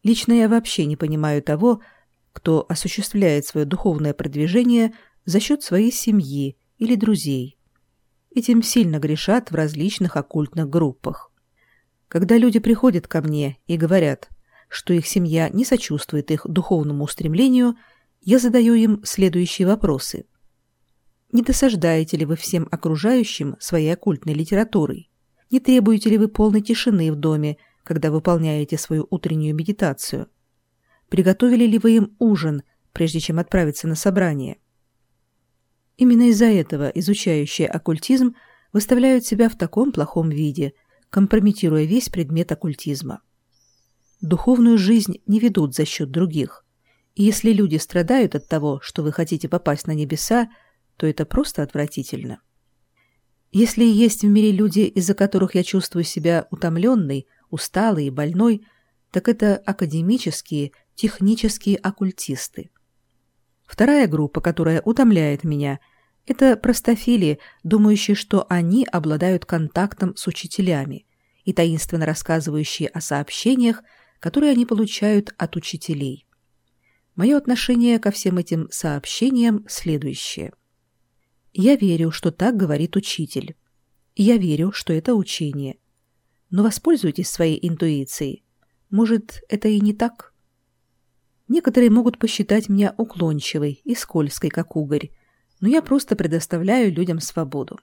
Лично я вообще не понимаю того, кто осуществляет свое духовное продвижение за счет своей семьи или друзей. Этим сильно грешат в различных оккультных группах. Когда люди приходят ко мне и говорят, что их семья не сочувствует их духовному устремлению, я задаю им следующие вопросы. Не досаждаете ли вы всем окружающим своей оккультной литературой? Не требуете ли вы полной тишины в доме, когда выполняете свою утреннюю медитацию? Приготовили ли вы им ужин, прежде чем отправиться на собрание? Именно из-за этого изучающие оккультизм выставляют себя в таком плохом виде, компрометируя весь предмет оккультизма. Духовную жизнь не ведут за счет других, и если люди страдают от того, что вы хотите попасть на небеса, то это просто отвратительно. Если и есть в мире люди, из-за которых я чувствую себя утомленной, усталой и больной, так это академические, технические оккультисты. Вторая группа, которая утомляет меня, это простофили, думающие, что они обладают контактом с учителями и таинственно рассказывающие о сообщениях, которые они получают от учителей. Мое отношение ко всем этим сообщениям следующее. Я верю, что так говорит учитель. Я верю, что это учение. Но воспользуйтесь своей интуицией. Может, это и не так? Некоторые могут посчитать меня уклончивой и скользкой, как угорь, но я просто предоставляю людям свободу.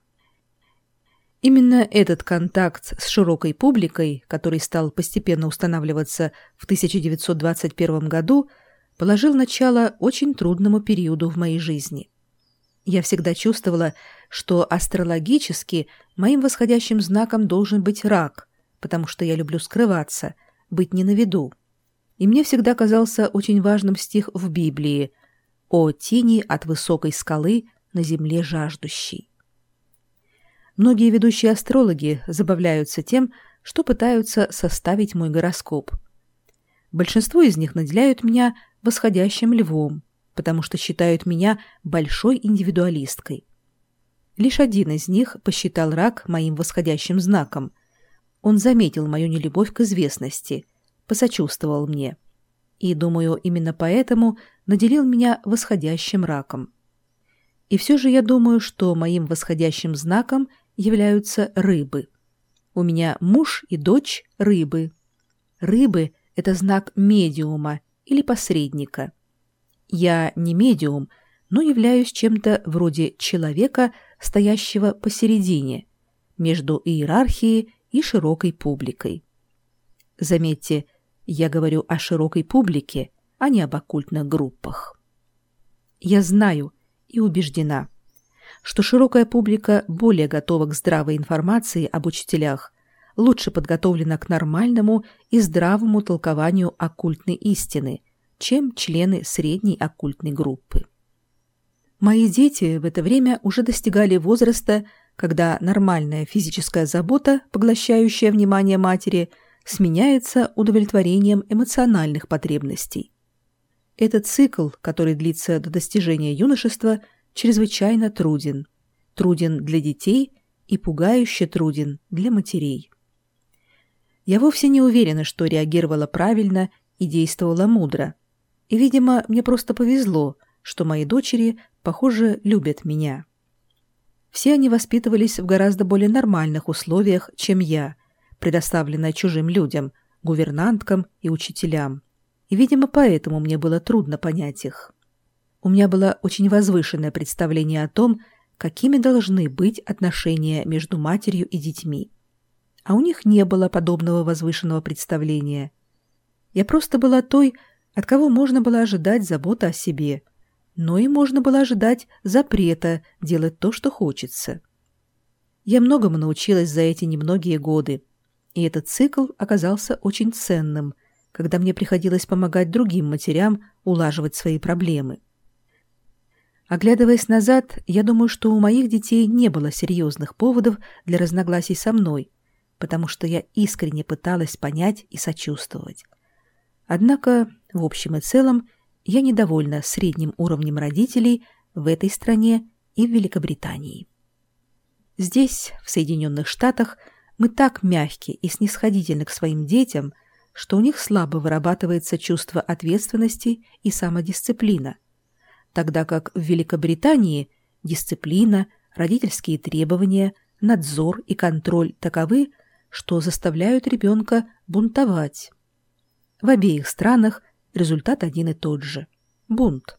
Именно этот контакт с широкой публикой, который стал постепенно устанавливаться в 1921 году, положил начало очень трудному периоду в моей жизни. Я всегда чувствовала, что астрологически моим восходящим знаком должен быть рак, потому что я люблю скрываться, быть не на виду. И мне всегда казался очень важным стих в Библии «О тени от высокой скалы на земле жаждущей». Многие ведущие астрологи забавляются тем, что пытаются составить мой гороскоп. Большинство из них наделяют меня восходящим львом, потому что считают меня большой индивидуалисткой. Лишь один из них посчитал рак моим восходящим знаком. Он заметил мою нелюбовь к известности, посочувствовал мне. И, думаю, именно поэтому наделил меня восходящим раком. И все же я думаю, что моим восходящим знаком являются рыбы. У меня муж и дочь рыбы. Рыбы – это знак медиума или посредника. Я не медиум, но являюсь чем-то вроде человека, стоящего посередине, между иерархией и широкой публикой. Заметьте, я говорю о широкой публике, а не об оккультных группах. Я знаю и убеждена, что широкая публика более готова к здравой информации об учителях, лучше подготовлена к нормальному и здравому толкованию оккультной истины, чем члены средней оккультной группы. Мои дети в это время уже достигали возраста, когда нормальная физическая забота, поглощающая внимание матери, сменяется удовлетворением эмоциональных потребностей. Этот цикл, который длится до достижения юношества, чрезвычайно труден. Труден для детей и пугающе труден для матерей. Я вовсе не уверена, что реагировала правильно и действовала мудро. И, видимо, мне просто повезло, что мои дочери, похоже, любят меня. Все они воспитывались в гораздо более нормальных условиях, чем я, предоставленная чужим людям, гувернанткам и учителям. И, видимо, поэтому мне было трудно понять их. У меня было очень возвышенное представление о том, какими должны быть отношения между матерью и детьми. А у них не было подобного возвышенного представления. Я просто была той, от кого можно было ожидать заботы о себе, но и можно было ожидать запрета делать то, что хочется. Я многому научилась за эти немногие годы, и этот цикл оказался очень ценным, когда мне приходилось помогать другим матерям улаживать свои проблемы. Оглядываясь назад, я думаю, что у моих детей не было серьезных поводов для разногласий со мной, потому что я искренне пыталась понять и сочувствовать. Однако, в общем и целом, я недовольна средним уровнем родителей в этой стране и в Великобритании. Здесь, в Соединенных Штатах, мы так мягки и снисходительны к своим детям, что у них слабо вырабатывается чувство ответственности и самодисциплина, тогда как в Великобритании дисциплина, родительские требования, надзор и контроль таковы, что заставляют ребенка бунтовать. В обеих странах результат один и тот же – бунт.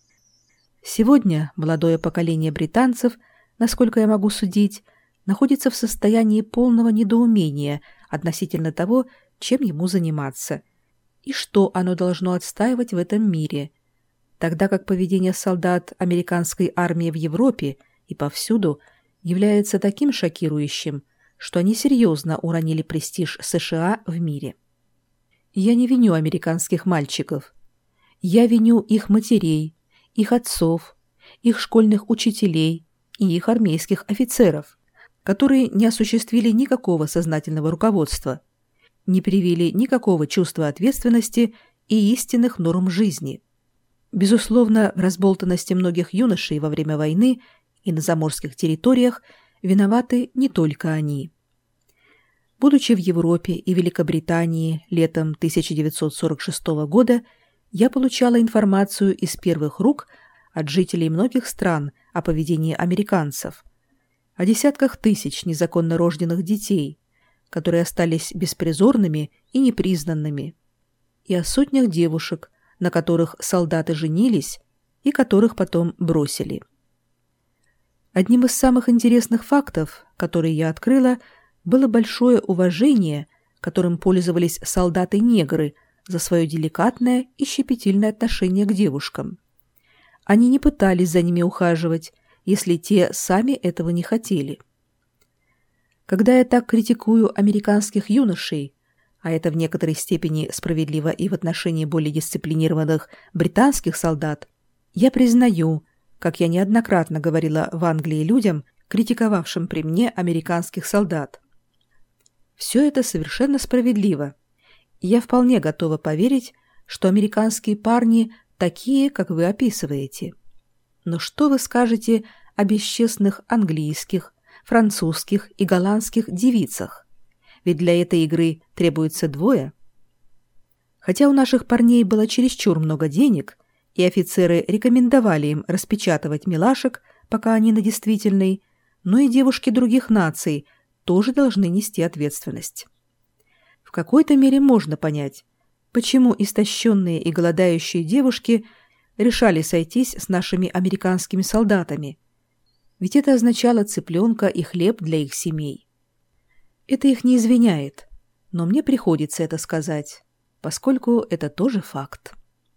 Сегодня молодое поколение британцев, насколько я могу судить, находится в состоянии полного недоумения относительно того, чем ему заниматься и что оно должно отстаивать в этом мире, тогда как поведение солдат американской армии в Европе и повсюду является таким шокирующим, что они серьезно уронили престиж США в мире. Я не виню американских мальчиков. Я виню их матерей, их отцов, их школьных учителей и их армейских офицеров, которые не осуществили никакого сознательного руководства, не привили никакого чувства ответственности и истинных норм жизни. Безусловно, в разболтанности многих юношей во время войны и на заморских территориях виноваты не только они. Будучи в Европе и Великобритании летом 1946 года, я получала информацию из первых рук от жителей многих стран о поведении американцев, о десятках тысяч незаконно рожденных детей, которые остались беспризорными и непризнанными, и о сотнях девушек, на которых солдаты женились и которых потом бросили. Одним из самых интересных фактов, которые я открыла, было большое уважение, которым пользовались солдаты-негры за свое деликатное и щепетильное отношение к девушкам. Они не пытались за ними ухаживать, если те сами этого не хотели. Когда я так критикую американских юношей, а это в некоторой степени справедливо и в отношении более дисциплинированных британских солдат, я признаю, как я неоднократно говорила в Англии людям, критиковавшим при мне американских солдат. Все это совершенно справедливо, и я вполне готова поверить, что американские парни такие, как вы описываете. Но что вы скажете о бесчестных английских, французских и голландских девицах? Ведь для этой игры требуется двое. Хотя у наших парней было чересчур много денег, и офицеры рекомендовали им распечатывать милашек, пока они на действительной, но и девушки других наций тоже должны нести ответственность. В какой-то мере можно понять, почему истощенные и голодающие девушки решали сойтись с нашими американскими солдатами, ведь это означало цыпленка и хлеб для их семей. Это их не извиняет, но мне приходится это сказать, поскольку это тоже факт.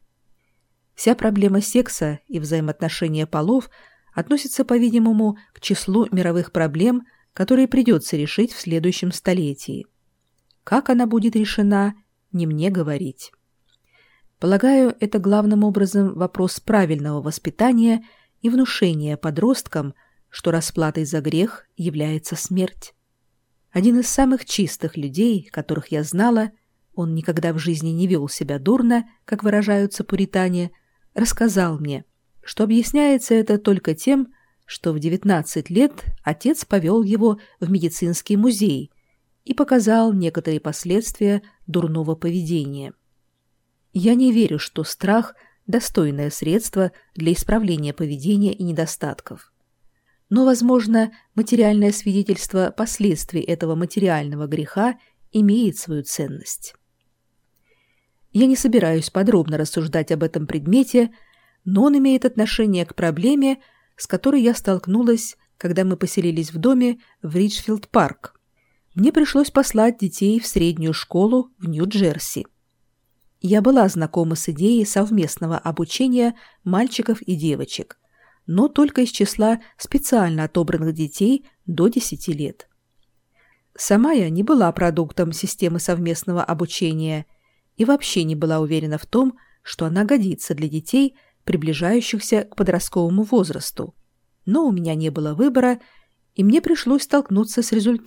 Вся проблема секса и взаимоотношения полов относится, по-видимому, к числу мировых проблем, которые придется решить в следующем столетии. Как она будет решена, не мне говорить. Полагаю, это главным образом вопрос правильного воспитания и внушения подросткам, что расплатой за грех является смерть. Один из самых чистых людей, которых я знала, он никогда в жизни не вел себя дурно, как выражаются пуритане, рассказал мне, что объясняется это только тем, что в 19 лет отец повел его в медицинский музей и показал некоторые последствия дурного поведения. Я не верю, что страх – достойное средство для исправления поведения и недостатков. Но, возможно, материальное свидетельство последствий этого материального греха имеет свою ценность. Я не собираюсь подробно рассуждать об этом предмете, но он имеет отношение к проблеме, с которой я столкнулась, когда мы поселились в доме в Риджфилд-парк. Мне пришлось послать детей в среднюю школу в Нью-Джерси. Я была знакома с идеей совместного обучения мальчиков и девочек, но только из числа специально отобранных детей до 10 лет. Сама я не была продуктом системы совместного обучения и вообще не была уверена в том, что она годится для детей, приближающихся к подростковому возрасту. Но у меня не было выбора, и мне пришлось столкнуться с результатом.